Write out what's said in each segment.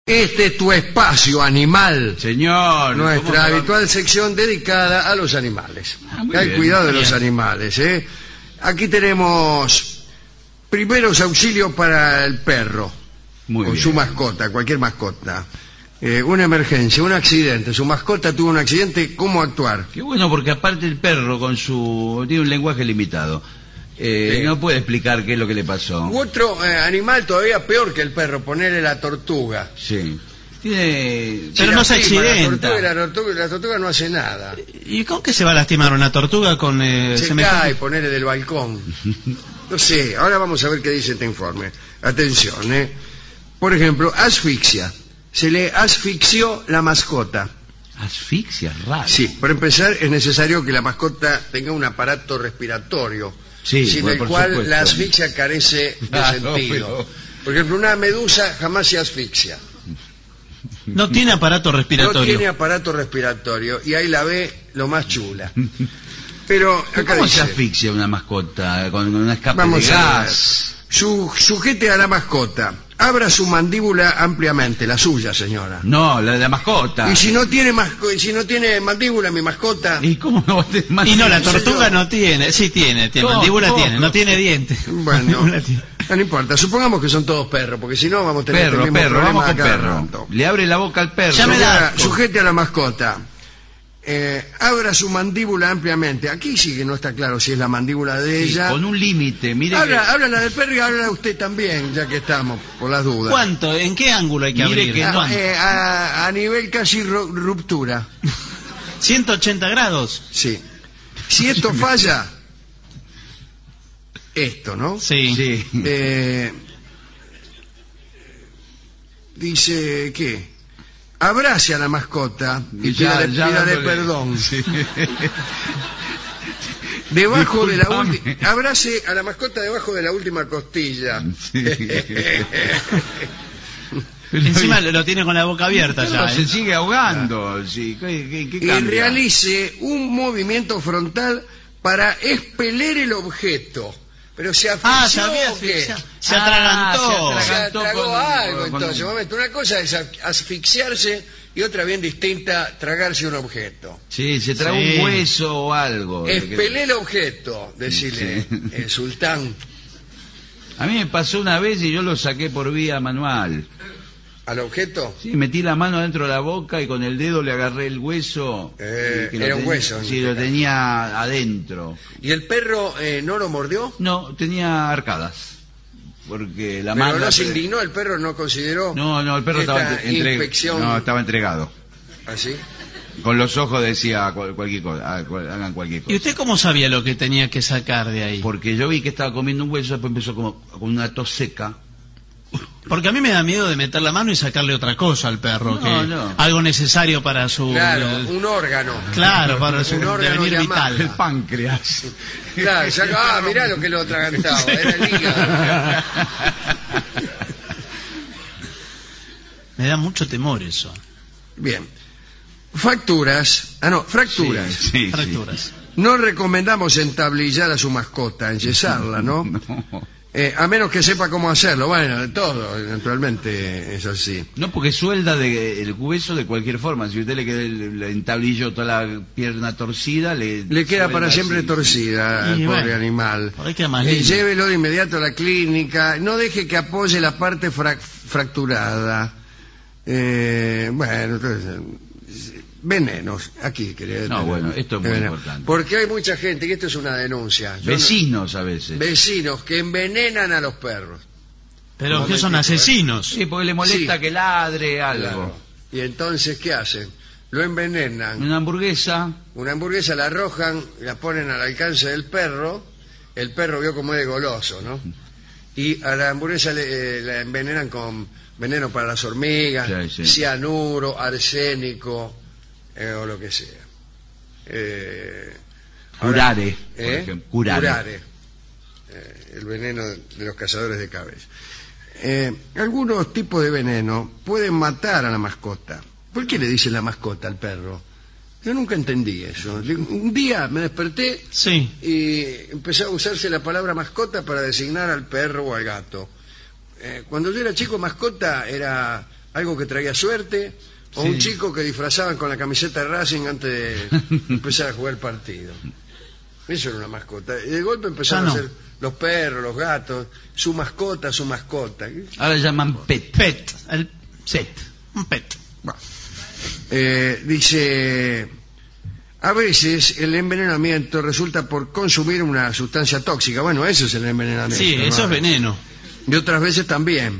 Este es tu espacio animal. Señor. Nuestra habitual sección dedicada a los animales. Hay cuidado de los animales, ¿eh? Aquí tenemos primeros auxilios para el perro. Muy con bien. Su mascota, cualquier mascota. Una emergencia, un accidente. Su mascota tuvo un accidente, ¿cómo actuar? Qué bueno, porque aparte el perro tiene un lenguaje limitado. No puede explicar qué es lo que le pasó. U otro animal todavía peor que el perro, ponerle la tortuga. Sí. Pero Se no se lastima accidenta. La tortuga no hace nada. ¿Y con qué se va a lastimar una tortuga con Se cae, ponerle del balcón. No sé, ahora vamos a ver qué dice este informe. Atención, Por ejemplo, asfixia. Se le asfixió la mascota. Asfixia, raro. Sí, para empezar es necesario que la mascota tenga un aparato respiratorio, Sí, sin bueno, el por cual supuesto. la asfixia carece de Claro, sentido. Por ejemplo, una medusa jamás se asfixia. No tiene aparato No respiratorio. tiene aparato respiratorio y ahí la ve lo más chula. Pero acá ¿Cómo dice, se asfixia una mascota? ¿Con una escape vamos de a ver. gas? Sujete a la mascota, abra su mandíbula ampliamente, la suya, señora. No, la de la mascota. Y si no tiene mandíbula, mi mascota. ¿Y cómo no va a tener Y no, la Señor. tortuga no tiene. Sí tiene ¿Cómo? mandíbula ¿Cómo? tiene, no tiene dientes. Bueno, Mandíbula tiene. no importa, supongamos que son todos perros, porque si no vamos a tener este Perro, mismo perro, problema vamos con a cada perro. rato. Le abre la boca al perro. Ya me da Señora, asco. sujete a la mascota. Abra su mandíbula ampliamente. Aquí sí que no está claro si es la mandíbula de Sí, ella. con un límite, mire Habla la del perro y habla usted también, ya que estamos, por las dudas. ¿Cuánto? ¿En qué ángulo hay que Mire abrir? que no. ¿Cuánto? A nivel casi ruptura. 180 grados. Sí. Si esto falla, esto, ¿no? Sí. Sí. Dice que abrace a la mascota y pídale dándole. perdón. Sí. Debajo de la Disculpame. última, abrace a la mascota debajo de la última costilla. Sí. Encima lo tiene con la boca abierta El ya. perro se ¿eh? sigue ahogando. Sí. ¿Qué Y cambia? realice un movimiento frontal para expeler el objeto. Pero se asfixió, Se había ¿o qué? asfixiado. Se atragantó. Se atragó con- algo, con- entonces. Un momento, una cosa es asfixiarse y otra bien distinta, tragarse un objeto. Sí, se trae Sí. un hueso o algo. Expelé el objeto, decirle Sí. el sultán A mí me pasó una vez y yo lo saqué por vía manual. al objeto. Sí, metí la mano dentro de la boca y con el dedo le agarré el hueso. Y que era lo un tenía- hueso, en Sí, este lo caso. tenía adentro. ¿Y el perro no lo mordió? No, tenía arcadas. Porque la Pero mano... no se indignó, el perro no consideró No, el perro esta estaba infección No, estaba entregado. así. Con los ojos decía cualquier cosa, hagan cualquier cosa. ¿Y usted cómo sabía lo que tenía que sacar de ahí? Porque yo vi que estaba comiendo un hueso, después empezó como con una tos seca. Porque a mí me da miedo de meter la mano y sacarle otra cosa al perro. No. Algo necesario para su... Claro, un órgano. Claro, para su Un órgano devenir llamado. El vital. páncreas. Claro, mirá lo que lo atragantaba, era el hígado. Me da mucho temor eso. Bien. Fracturas. Sí, sí. Fracturas. No recomendamos entablillar a su mascota, enyesarla, ¿no? No. A menos que sepa cómo hacerlo. Bueno, todo, naturalmente, es así. No, porque suelda el hueso de cualquier forma. Si usted le queda el entablillo toda la pierna torcida, Le queda suelda para siempre así. torcida al Y pobre bueno, animal. por ahí queda más lindo. Llévelo de inmediato a la clínica. No deje que apoye la parte fracturada. Bueno, entonces, venenos. Aquí quería No, tener bueno, esto es muy veneno. importante. Porque hay mucha gente, y esto es una denuncia. Yo no- Vecinos a veces. Vecinos que envenenan a los perros. Pero No que me son digo, asesinos. Sí, porque le molesta Sí. que ladre algo. Claro. Y entonces, ¿qué hacen? Lo envenenan. Una hamburguesa. Una hamburguesa la arrojan, la ponen al alcance del perro. El perro vio como es de goloso, ¿no? Y a la hamburguesa la envenenan con veneno para las hormigas, Sí, sí. cianuro, arsénico, o lo que sea. Curare, por ¿eh? ejemplo. Curare. El veneno de los cazadores de cabeza. Algunos tipos de veneno pueden matar a la mascota. ¿Por qué le dice la mascota al perro? Yo nunca entendí eso. Un día me desperté Sí. y empezó a usarse la palabra mascota para designar al perro o al gato. Cuando yo era chico, mascota era algo que traía suerte, o Sí. un chico que disfrazaban con la camiseta de Racing antes de empezar a jugar el partido. Eso era una mascota. Y de golpe empezaron Ya no. a ser los perros, los gatos, su mascota. Ahora llaman pet. Pet. El set. Un pet. Dice, a veces el envenenamiento resulta por consumir una sustancia tóxica. Bueno, eso es el envenenamiento. Sí, eso es veneno. Y otras veces también.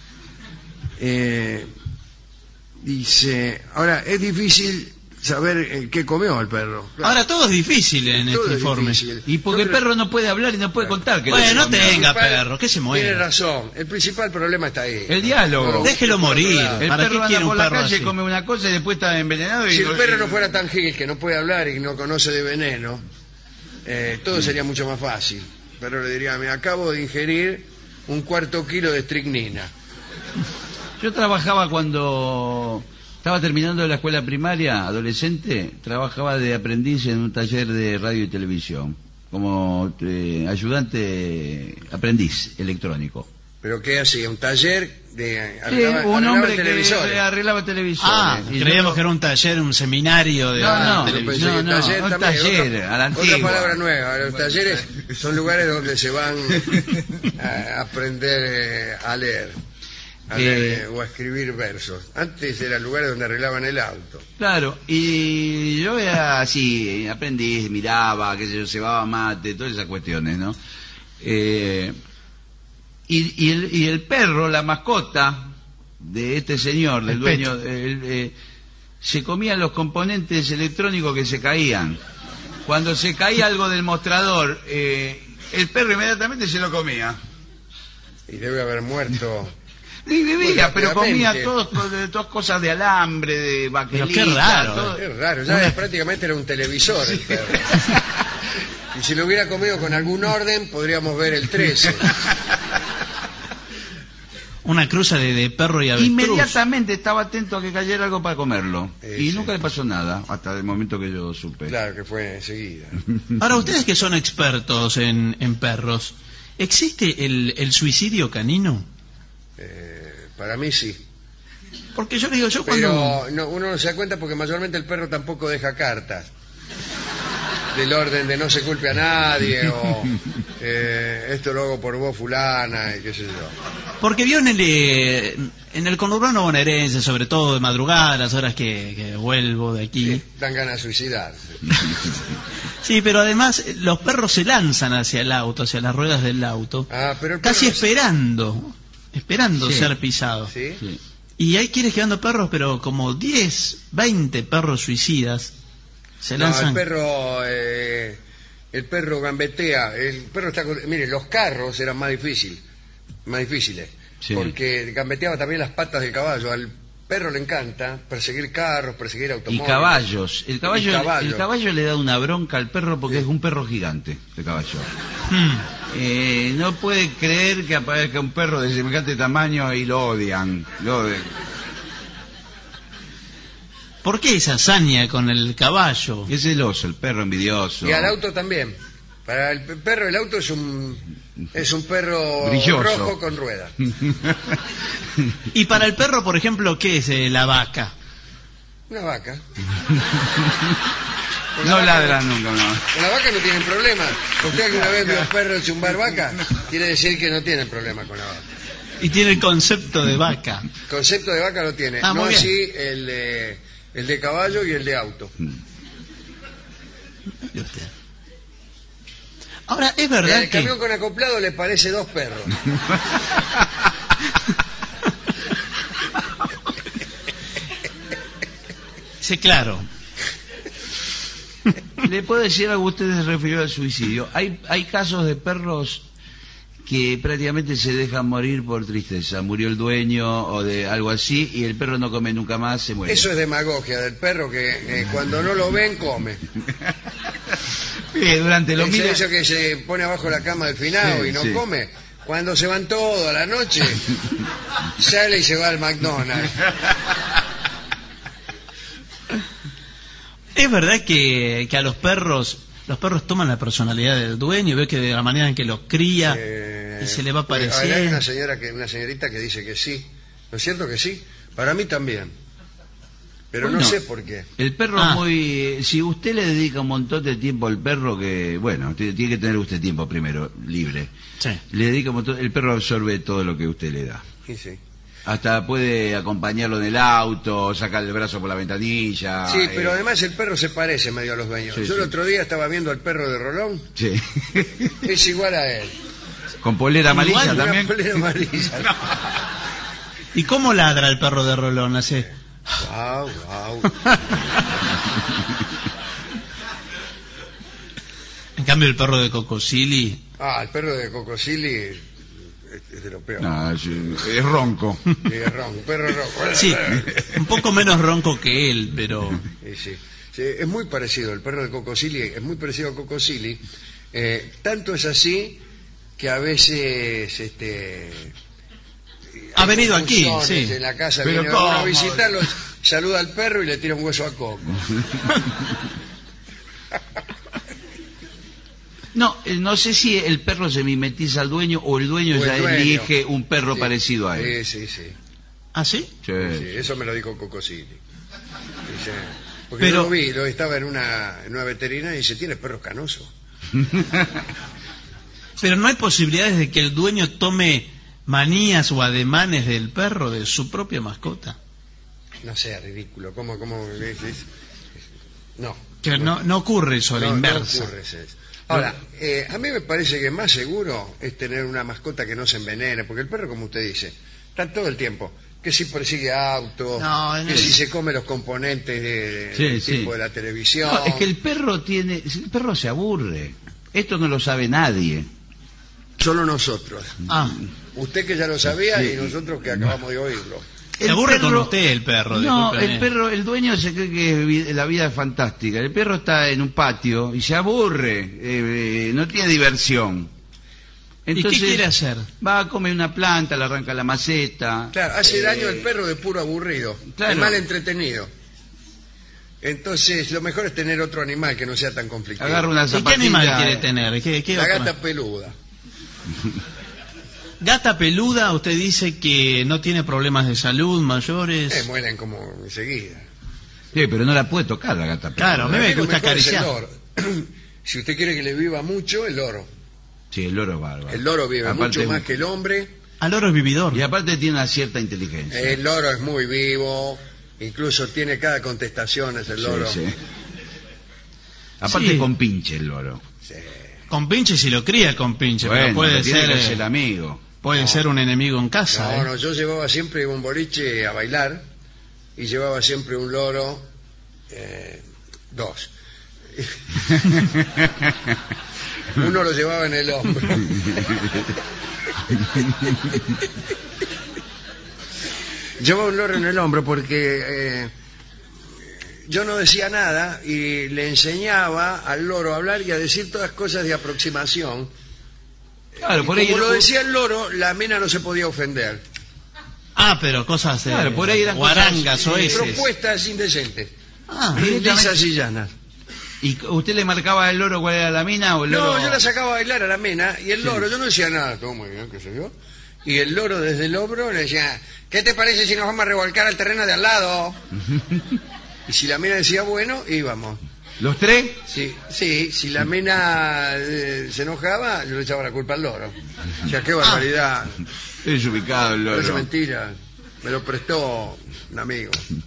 Dice, ahora es difícil saber qué comió el perro. Claro, Ahora todo es difícil en todo este es informe. difícil. Y porque el perro no puede hablar y no puede contar que Bueno, no lo comió. tenga principal- perro, que se muere. Tiene razón, el principal problema está ahí. El diálogo. Déjelo morir. El ¿Para perro qué anda quiere un por la perro calle, así? come una cosa y después está envenenado. Y Si el perro no fuera tan gil, que no puede hablar y no conoce de veneno, todo sería mucho más fácil. Pero le diría, me acabo de ingerir 1/4 kilo de estricnina. Yo trabajaba cuando estaba terminando la escuela primaria, adolescente, trabajaba de aprendiz en un taller de radio y televisión, como ayudante aprendiz electrónico. ¿Pero qué hacía? ¿Un taller de Sí, un hombre que televisores? arreglaba televisores. Ah, Y creíamos yo- que era un taller, un seminario de No, televisión. Pensé que taller un también, taller, a la otra antigua. palabra nueva. Los talleres son lugares donde se van a aprender a leer. O a escribir versos. Antes eran lugares donde arreglaban el auto. Claro, y yo era así, aprendiz, miraba, qué sé yo, cebaba mate, todas esas cuestiones, ¿no? Y el perro, la mascota de este señor, del El dueño, se comían los componentes electrónicos que se caían. Cuando se caía algo del mostrador, el perro inmediatamente se lo comía. Y debe haber muerto. Y vivía, Muy pero comía rápidamente. todas cosas de alambre, de baquelita. Pero qué raro, todo. Es raro, ya prácticamente era un televisor el perro. Y si lo hubiera comido con algún orden, podríamos ver el 13. Una cruza de perro y avestruz. Inmediatamente estaba atento a que cayera algo para comerlo. Y Sí. nunca le pasó nada, hasta el momento que yo supe. Claro que fue enseguida. Ahora, ustedes que son expertos en perros, ¿existe el suicidio canino? Para mí sí. Porque yo digo, yo Pero cuando... uno no se da cuenta porque mayormente el perro tampoco deja cartas. Del orden de no se culpe a nadie o esto lo hago por vos fulana y qué sé yo. Porque vio en el conurbano bonaerense, sobre todo de madrugada, a las horas que vuelvo de aquí. Dan ganas de suicidarse. Sí, pero además los perros se lanzan hacia el auto, hacia las ruedas del auto, Ah, pero el perro casi no- esperando Sí. ser pisado. ¿Sí? Sí. Y hay quienes quedando perros, pero como 10, 20 perros suicidas se No, lanzan. el perro gambetea. El perro está mire, los carros eran más difíciles. Sí. Porque gambeteaba también las patas del caballo. Al perro le encanta perseguir carros, perseguir Y automóviles. caballos. El Y caballo. caballo le da una bronca al perro porque es un perro gigante, el caballo. No puede creer que aparezca un perro de semejante tamaño y lo odian. ¿Por qué esa hazaña con el caballo? Es celoso, el perro envidioso. Y al auto también. Para el perro, el auto es un perro Brilloso. rojo con ruedas. Y para el perro, por ejemplo, ¿qué es la vaca? Una vaca. No ladra nunca, no. Con la vaca no tienen problema. ¿Usted alguna vez vio perros chumbar vaca? Quiere decir que no tienen problema con la vaca. Y tiene el concepto de vaca. Concepto de vaca lo tiene. Ah, No muy bien. así el de caballo y el de auto. Ahora, es verdad El que... camión con acoplado le parece 2 perros. Sí, claro. Le puedo decir algo, usted se refirió al suicidio. Hay casos de perros que prácticamente se dejan morir por tristeza. Murió el dueño o de algo así y el perro no come nunca más, se muere. Eso es demagogia del perro que cuando no lo ven come. Durante lo mira... Eso que se pone abajo la cama del finado Sí, y no sí. come. Cuando se van todos a la noche, sale y se va al McDonald's. Es verdad que a los perros toman la personalidad del dueño y ve que de la manera en que los cría y se le va Hay apareciendo. una señorita que dice que sí. ¿No es cierto que sí? Para mí también. Pero Bueno, no sé por qué. El perro es muy... Si usted le dedica un montón de tiempo al perro, que bueno, tiene que tener usted tiempo primero, libre. Sí. Le dedica un montón, el perro absorbe todo lo que usted le da. Sí, sí. Hasta puede acompañarlo en el auto, sacar el brazo por la ventanilla. Sí, pero además el perro se parece medio a los dueños. Sí, Yo sí. el otro día estaba viendo al perro de Rolón, Sí. es igual a él. Con polera amarilla Igual, también. Una polera amarilla. ¿Y cómo ladra el perro de Rolón? Hace... Guau, guau. En cambio el perro de Cocosili... Ah, el perro de Cocosili es de lo peor. No, es ronco. Es ronco, un perro ronco. Sí, un poco menos ronco que él, pero... Sí, sí. Sí, es muy parecido, el perro de Cocosili es muy parecido a Cocosili. Tanto es así que a veces Ha hay venido aquí, confusiones sí. en la casa, Pero viene uno a ¿cómo? visitarlo, saluda al perro y le tira un hueso a Coco. No, no sé si el perro se mimetiza al dueño o el dueño O el ya dueño. elige un perro Sí. parecido a él. Sí, sí, sí. ¿Ah, sí? Sí. Sí, eso me lo dijo Cocosili. Dice, porque Pero- yo lo vi, estaba en una veterinaria y dice, tiene perros canosos. Pero no hay posibilidades de que el dueño tome manías o ademanes del perro, de su propia mascota. No sé, ridículo. ¿Cómo? No. Que no ocurre eso, a la No inversa. ocurre eso. Ahora, a mí me parece que más seguro es tener una mascota que no se envenene, porque el perro, como usted dice, está todo el tiempo. Que si persigue autos, No, no que es- si se come los componentes del Sí, tipo sí. de la televisión. No, es que el perro se aburre. Esto no lo sabe nadie. Solo nosotros. Ah, Usted que ya lo sabía Sí. y nosotros que acabamos de oírlo. se aburre con usted el perro. No, discúlpeme. el dueño se cree que la vida es fantástica. El perro está en un patio y se aburre, no tiene diversión. ¿Y qué quiere hacer? Va a comer una planta, le arranca la maceta. Claro, hace daño al perro de puro aburrido, claro. es mal entretenido. Entonces, lo mejor es tener otro animal que no sea tan conflictivo. Agarra una ¿Y qué zapatilla. animal quiere tener? ¿Qué La va a gata tomar? peluda. Gata peluda, usted dice que no tiene problemas de salud mayores. Mueren como enseguida. Sí, pero no la puede tocar la gata. Claro, a mí me Lo gusta mejor es el acariciar. loro. Si usted quiere que le viva mucho, el loro. Sí, el loro es bárbaro. El loro vive Aparte, mucho más que el hombre. Al loro es vividor. Y aparte tiene una cierta inteligencia. El loro es muy vivo. Incluso tiene cada contestación, es el Sí, loro. sí. Aparte Sí. con pinche el loro. Sí. Con pinche si lo cría con pinche, Bueno, pero puede tiene ser, que ser amigo. puede ser un enemigo en casa. No, no, yo llevaba siempre un boliche a bailar y llevaba siempre un loro, dos. Uno lo llevaba en el hombro. Llevaba un loro en el hombro porque yo no decía nada y le enseñaba al loro a hablar y a decir todas cosas de aproximación. Claro, Y por ahí como lo decía el loro, la mina no se podía ofender. Ah, pero cosas Claro, por ahí eran guarangas o cosas, eses. Propuestas indecentes. Ah, Lisas y llanas. ¿Y usted le marcaba al loro cuál era la mina o el loro? No, yo la sacaba a bailar a la mina y el loro, yo no decía nada, todo muy bien, qué sé yo. Y el loro desde el hombro le decía, ¿qué te parece si nos vamos a revolcar al terreno de al lado? Y si la mina decía bueno, íbamos. ¿Los tres? Sí, sí, si la mina se enojaba, yo le echaba la culpa al loro. O sea, qué barbaridad. Es ubicado el Parece loro. mentira. Me lo prestó un amigo.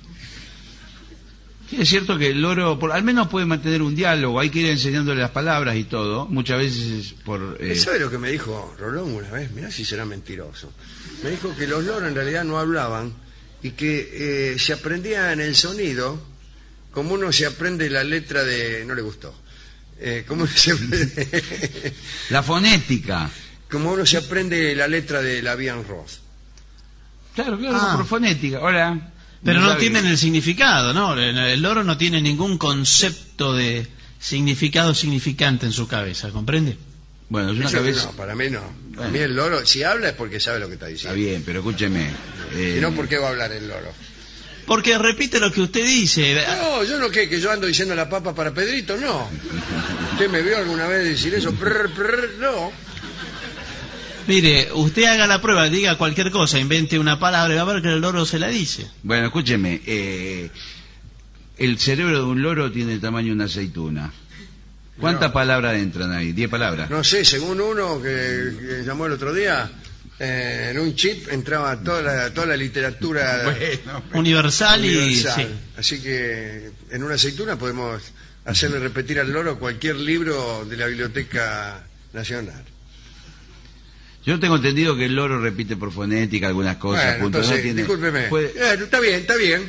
Sí, es cierto que el loro, al menos puede mantener un diálogo, hay que ir enseñándole las palabras y todo, muchas veces por... ¿Sabe lo que me dijo Rolón una vez? Mirá si será mentiroso. Me dijo que los loros en realidad no hablaban y que se aprendían el sonido como uno se aprende la letra de... No le gustó. Como La fonética. como uno se aprende la letra de la Bien Ross. Claro, claro, Ah. por fonética. Hola. pero no sabe- tienen el significado, ¿no? El loro no tiene ningún concepto de significado significante en su cabeza, ¿comprende? Bueno, es una Eso cabeza... no, para mí no. Para Bueno. mí el loro, si habla es porque sabe lo que está Está diciendo. bien, pero escúcheme. Si no, ¿por qué va a hablar el loro? Porque repite lo que usted dice. No, yo no que yo ando diciendo la papa para Pedrito, no. ¿Usted me vio alguna vez decir eso? Prr, prr, no. Mire, usted haga la prueba, diga cualquier cosa, invente una palabra y va a ver que el loro se la dice. Bueno, escúcheme. El cerebro de un loro tiene el tamaño de una aceituna. ¿Cuántas palabras entran ahí? 10 palabras. No sé, según uno que llamó el otro día, en un chip entraba toda la literatura Universal. universal. Sí. Así que en una aceituna podemos hacerle repetir al loro cualquier libro de la Biblioteca Nacional. Yo tengo entendido que el loro repite por fonética algunas cosas. Bueno, punto, entonces, no tiene... discúlpeme. Está bien.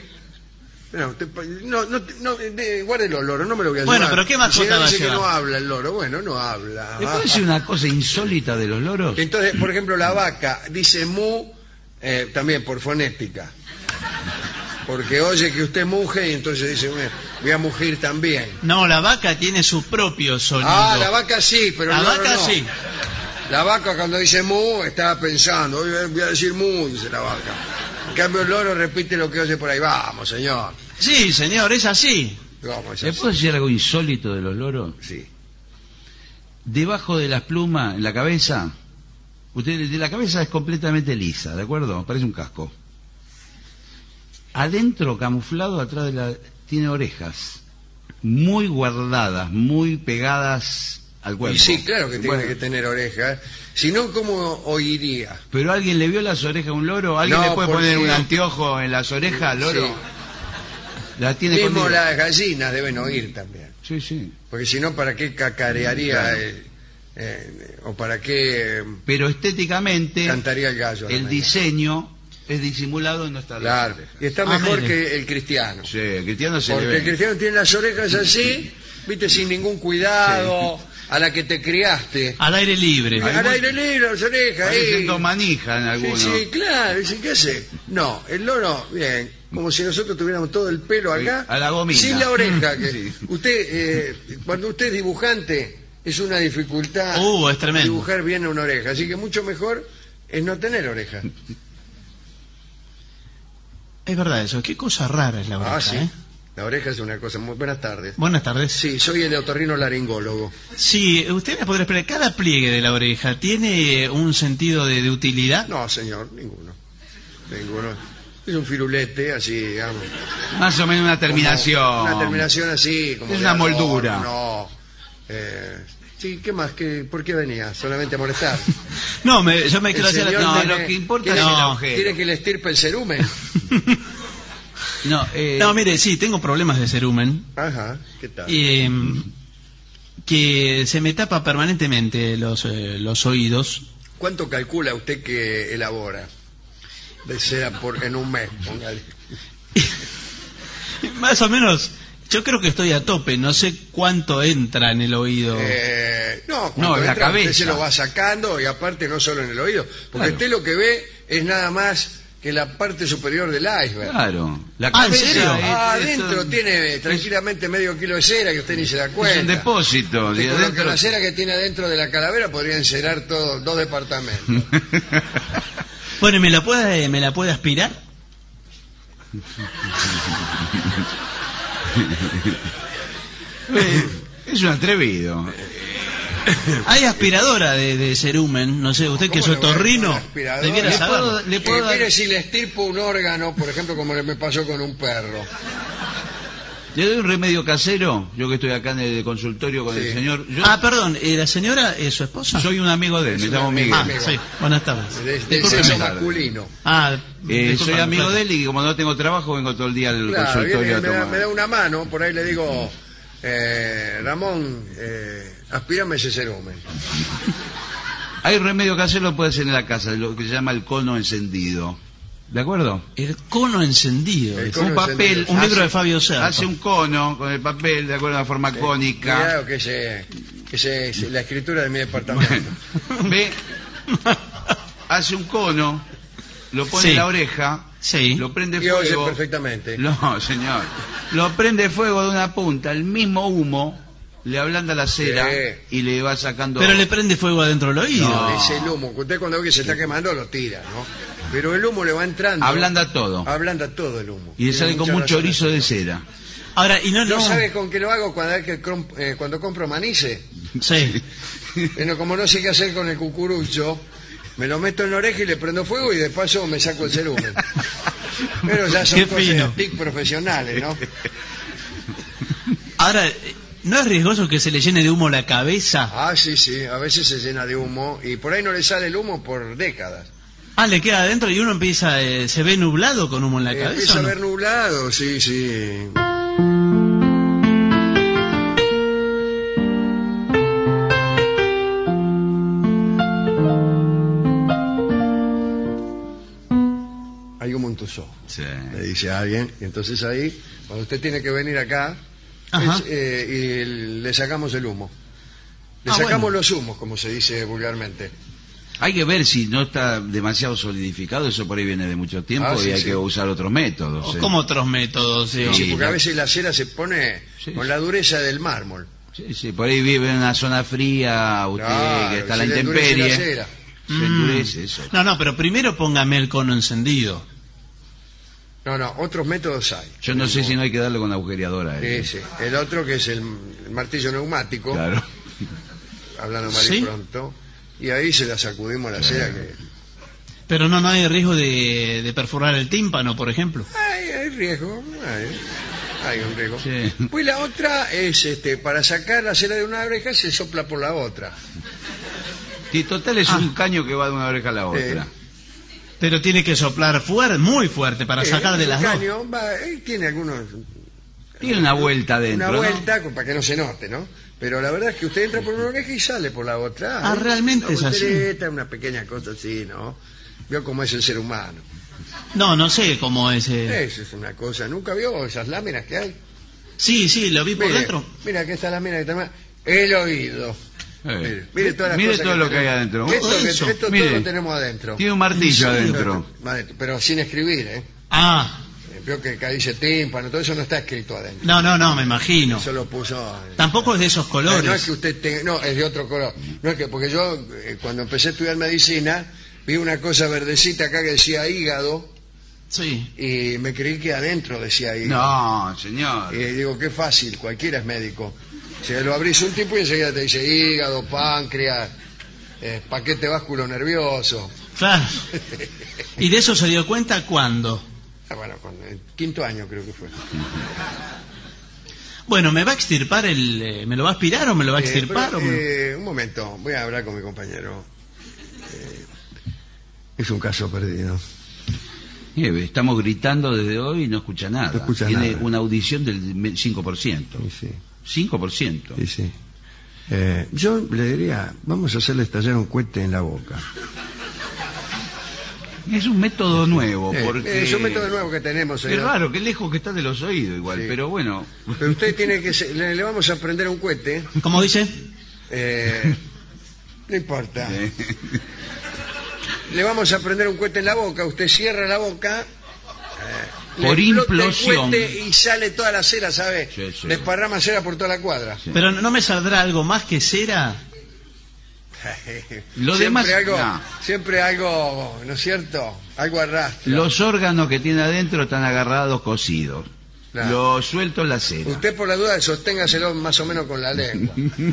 Guárdelo, loro, no me lo voy a llevar. Bueno, pero ¿qué mascota va a dice que llevar? no habla el loro, bueno, no habla. ¿Le puedo decir una cosa insólita de los loros? Entonces, por ejemplo, la vaca dice mu, también por fonética. Porque oye que usted muge y entonces dice, voy a mugir también. No, la vaca tiene su propio sonido. Ah, la vaca sí, pero La el loro vaca no. sí. La vaca cuando dice mu estaba pensando, voy a decir mu, dice la vaca. En cambio el loro repite lo que oye por ahí. Vamos, señor. Sí, señor, es así. Vamos, es ¿Le así. puedo decir algo insólito de los loros? Sí. Debajo de las plumas, en la cabeza, la cabeza es completamente lisa, ¿de acuerdo? Parece un casco. Adentro, camuflado, atrás tiene orejas, muy guardadas, muy pegadas al cuerpo. Y sí, claro que tiene Bueno, que tener orejas. Si no, ¿cómo oiría? ¿Pero alguien le vio las orejas a un loro? ¿Alguien No, le puede porque- poner un anteojo en las orejas al loro? Sí. La tiene Mismo conmigo. las gallinas deben oír también. Sí, sí. Porque si no, ¿para qué cacarearía Claro. o para qué Pero estéticamente, cantaría el gallo? a la el mañana? diseño es disimulado y no está Claro. las orejas. Y está mejor mire. que el cristiano. Sí, el cristiano se le Porque ve. el cristiano tiene las orejas así, viste, sin ningún cuidado, a la que te criaste. Al aire libre. Al aire libre, las orejas. Parecen ahí. manija en Sí, algunos. sí, claro. Dicen, ¿qué hace? No, el loro, bien, como si nosotros tuviéramos todo el pelo acá, Sí, a la gomina. sin la oreja. Que Sí. usted, cuando usted es dibujante, es una dificultad Es tremendo. dibujar bien una oreja. Así que mucho mejor es no tener oreja. Es verdad eso, qué cosa rara es la oreja, Sí. ¿eh? La oreja es una cosa muy... Buenas tardes. Buenas tardes. Sí, soy el otorrinolaringólogo. Sí, usted me podrá explicar, cada pliegue de la oreja tiene un sentido de utilidad. No, señor, ninguno. Es un firulete, así, digamos. Más o menos una terminación. Como una terminación así, como Es de una adorno, moldura. No. Sí, ¿qué más? ¿Por qué venía? ¿Solamente a molestar? No, yo me quiero El hacer... señor No, tiene- lo que importa ¿quiere- es el No. agujero. ¿Quiere que le estirpe el cerumen? No, No, mire, sí, tengo problemas de cerumen. Ajá, ¿qué tal? Que se me tapa permanentemente los oídos. ¿Cuánto calcula usted que elabora? De cera en un mes, póngale. Más o menos, yo creo que estoy a tope, no sé cuánto entra en el oído. No, No, cuando en la entra, usted cabeza. se lo va sacando y aparte no solo en el oído, porque Claro. usted lo que ve es nada más que la parte superior del iceberg. Claro. La Ah, ¿en cabeza serio? es- Adentro es- tiene tranquilamente medio kilo de cera que usted ni se da es cuenta. un depósito. Usted de con adentro- la cera que tiene adentro de la calavera podría encerar todo, 2 departamentos. Bueno, ¿me la puede aspirar? Es un atrevido. Hay aspiradora de cerumen, no sé, usted que es ¿Cómo le voy a otorrino, poner aspiradora? debiera Le saberlo. puedo- le puedo dar- Mire si le estirpo un órgano, por ejemplo, como me pasó con un perro. Le doy un remedio casero, yo que estoy acá en el consultorio con Sí. el señor. Yo Ah, perdón, ¿la señora es su esposa? soy un amigo de él, me Es llamo un Miguel. Ah, sí, buenas tardes. Del Discúlpeme. sexo masculino. Ah, Soy disculpa, amigo claro. de él y como no tengo trabajo vengo todo el día al Claro, consultorio viene, a tomar. me da una mano, por ahí le digo, Ramón, aspírame ese cerumen. Hay remedio casero, puede ser en la casa, lo que se llama el cono encendido. ¿De acuerdo? El cono encendido. El dice. cono Un papel, encendido. Un libro de Fabio Serpa. Hace un cono con el papel de acuerdo a una forma cónica. Cuidado que es la escritura de mi departamento. Ve, hace un cono, lo pone Sí. en la oreja, Sí. lo prende Y oye fuego. perfectamente. No, señor. Lo prende fuego de una punta, el mismo humo le ablanda la cera Sí. y le va sacando. Pero le prende fuego adentro del oído. No. Es el humo. Usted cuando ve que se está quemando lo tira, ¿no? Pero el humo le va entrando. Ablanda todo. Ablanda todo el humo. Y le Tiene sale como mucha un razón. chorizo de cera. Ahora, y no. ¿No sabes con qué lo hago cuando compro manice? Sí. Bueno, como no sé qué hacer con el cucurucho, Me lo meto en la oreja y le prendo fuego y de paso me saco el cerumen. Pero ya son Qué cosas fino. TIC profesionales, ¿no? Ahora, ¿no es riesgoso que se le llene de humo la cabeza? Ah, sí, sí, a veces se llena de humo y por ahí no le sale el humo por décadas. Ah, le queda adentro y uno empieza, se ve nublado con humo en la cabeza. Empieza ¿o a no? ver nublado, sí, sí. Hay humo en tus ojos, Sí. le dice a alguien, y entonces ahí, cuando usted tiene que venir acá, Ajá. y le sacamos el humo. Le Ah, sacamos bueno. los humos, como se dice vulgarmente. Hay que ver si no está demasiado solidificado, eso por ahí viene de mucho tiempo Ah, sí, y hay sí. que usar otros métodos. O como otros métodos. Sí, Sí, porque a la- veces la cera se pone Sí. con la dureza del mármol. Sí, sí, por ahí vive en una zona fría, usted Claro, que está a la se le endurece la intemperie. cera. Se endurece eso. No, pero primero póngame el cono encendido. No, otros métodos hay. Yo no sé si no hay que darle con la agujereadora. Sí, sí. El otro que es el martillo neumático, Claro. hablando mal y ¿Sí? pronto, y ahí se la sacudimos a la cera que... Pero no hay riesgo de perforar el tímpano, por ejemplo. Hay riesgo, hay un riesgo. Sí. Pues la otra es, para sacar la cera de una oreja se sopla por la otra. Sí, total es un caño que va de una oreja a la otra. Pero tiene que soplar fuerte, muy fuerte, para sacar de El las dos. caño tiene algunos... Tiene una vuelta dentro, Una ¿no? vuelta para que no se note, ¿no? Pero la verdad es que usted entra por una oreja y sale por la otra. Ah, realmente Una es así. voltereta, una pequeña cosa así, ¿no? Vio cómo es el ser humano. No sé cómo es. Eso es una cosa. ¿Nunca vio esas láminas que hay? Sí, lo vi por Mire, dentro. mira que esta lámina que está más... El oído. Mire todas las Mire cosas todo que lo que hay tenemos. adentro. Esto Mire. todo lo tenemos adentro. Tiene un martillo ¿En serio? adentro. Pero sin escribir, ¿eh? Ah, Vio que acá dice tímpano, todo eso no está escrito adentro. no, me imagino. Eso lo puso... Tampoco es de esos colores. No es que usted tenga... No, es de otro color. No es que... Porque yo, cuando empecé a estudiar medicina, vi una cosa verdecita acá que decía hígado, Sí. y me creí que adentro decía hígado. No, señor. Y digo, qué fácil, cualquiera es médico. Si lo abrís un tipo y enseguida te dice hígado, páncreas, paquete vasculo nervioso. Claro. ¿Y de eso se dio cuenta cuándo? Bueno, con el quinto año creo que fue. Bueno, ¿me va a extirpar ¿me lo va a aspirar o me lo va a extirpar? Un momento, voy a hablar con mi compañero. Es un caso perdido. Estamos gritando desde hoy y no escucha nada. No escucha Tiene nada. una audición del 5%. Sí, 5%. sí, sí. Yo le diría, vamos a hacerle estallar un cohete en la boca. Es un método nuevo. Porque... Es un método nuevo que tenemos, Qué señor. raro, qué lejos que está de los oídos igual, Sí. pero bueno. Pero usted tiene que... Le vamos a prender un cohete. ¿Cómo dice? No importa. Le vamos a prender un cohete en la boca. Usted cierra la boca. Le Por explota el implosión. cohete y sale toda la cera, ¿sabe? Sí, sí. Desparrama cera por toda la cuadra. Sí. Pero ¿no me saldrá algo más que cera? Lo siempre demás, algo, no. siempre algo, ¿no es cierto? Algo arrastra. Los órganos que tiene adentro están agarrados, cosidos. Claro. Los sueltos la cera. Usted por la duda sosténgaselo más o menos con la lengua.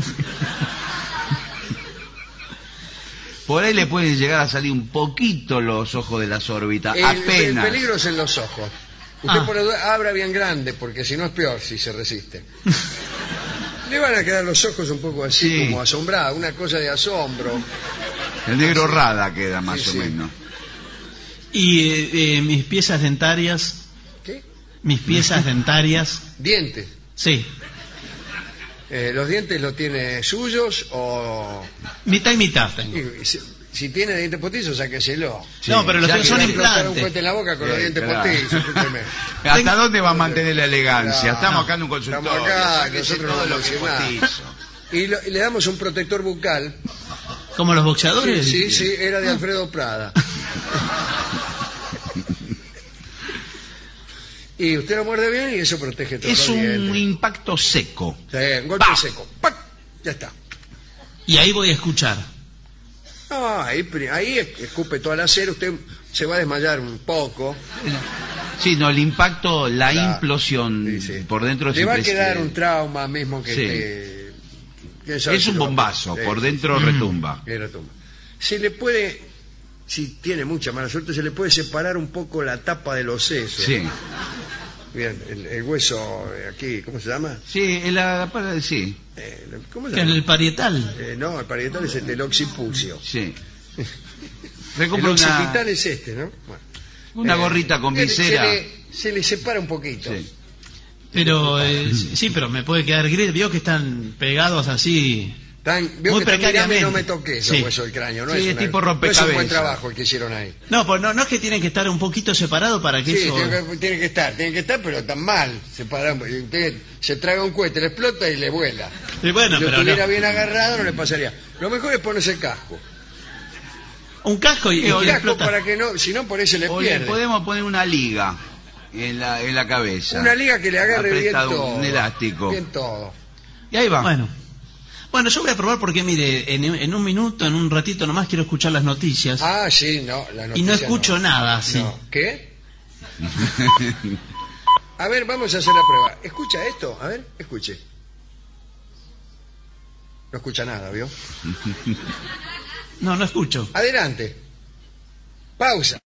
Por ahí le pueden llegar a salir un poquito los ojos de las órbitas, El apenas. peligro es en los ojos. Usted Ah. por la duda abra bien grande, porque si no es peor si se resiste. Le van a quedar los ojos un poco así, Sí. como asombrados, una cosa de asombro. El negro rada queda más Sí, o sí. menos. ¿Y mis piezas dentarias? ¿Qué? Mis piezas dentarias. Dientes. Sí. ¿Los dientes los tiene suyos o...? Mitad y mitad tengo. Si tiene dientes postizos, sáqueselo. Sí, No, pero los ya que que son le Explotar un implantes. cohete en la boca con los Sí, dientes claro. postizos. escúcheme. ¿Hasta dónde va a mantener la elegancia? Claro. Estamos acá en un consultorio. Estamos acá, sáquese nosotros no todo lo vamos que a decir nada. postizo. Y le damos un protector bucal. ¿Como los boxeadores? Sí, era de Alfredo Prada. Y usted lo muerde bien y eso protege todo. Es un impacto seco. Un golpe ¡Pah! seco. ¡Pac! Ya está. Y ahí voy a escuchar. No, ahí escupe toda la cera, usted se va a desmayar un poco. Sí, no, el impacto, la Claro. implosión Sí, sí. por dentro Le va a siempre quedar un trauma mismo que Sí. quién sabe Es si un lo va a- bombazo, Sí. por dentro retumba. Y retumba. Se le puede si tiene mucha mala suerte, se le puede separar un poco la tapa de los sesos. Sí. Bien, el hueso aquí, ¿cómo se llama? Sí, sí. ¿Cómo se En llama? el parietal. No, el parietal es el occipucio. Sí. El Recompro occipital es este, ¿no? Bueno. una gorrita con visera. Se le separa un poquito. Sí. Pero, sí, pero me puede quedar gris. Vio que están pegados así. Veo Muy que precariamente. no me toqué esos Sí. huesos del cráneo. No Sí, es tipo no es rompecabezas. un buen trabajo el que hicieron ahí. No, pues no es que tienen que estar un poquito separados para que Sí, eso... tiene que estar, pero tan mal separado. Usted se traga un cohete, le explota y le vuela. Sí, bueno, Si lo pero estuviera no. bien agarrado no le pasaría. Lo mejor es ponerse el casco. Un casco y El le casco explota. para que no, si no por eso le O le pierde. podemos poner una liga en la cabeza. Una liga que le agarre bien Apretado, todo. un elástico. Bien todo. Y ahí va. Bueno, yo voy a probar porque, mire, en un minuto, en un ratito nomás quiero escuchar las noticias. Ah, sí, no, la noticia y no escucho nada, sí. No. ¿Qué? A ver, vamos a hacer la prueba. ¿Escucha esto? A ver, escuche. No escucha nada, ¿vio? No escucho. Adelante. Pausa.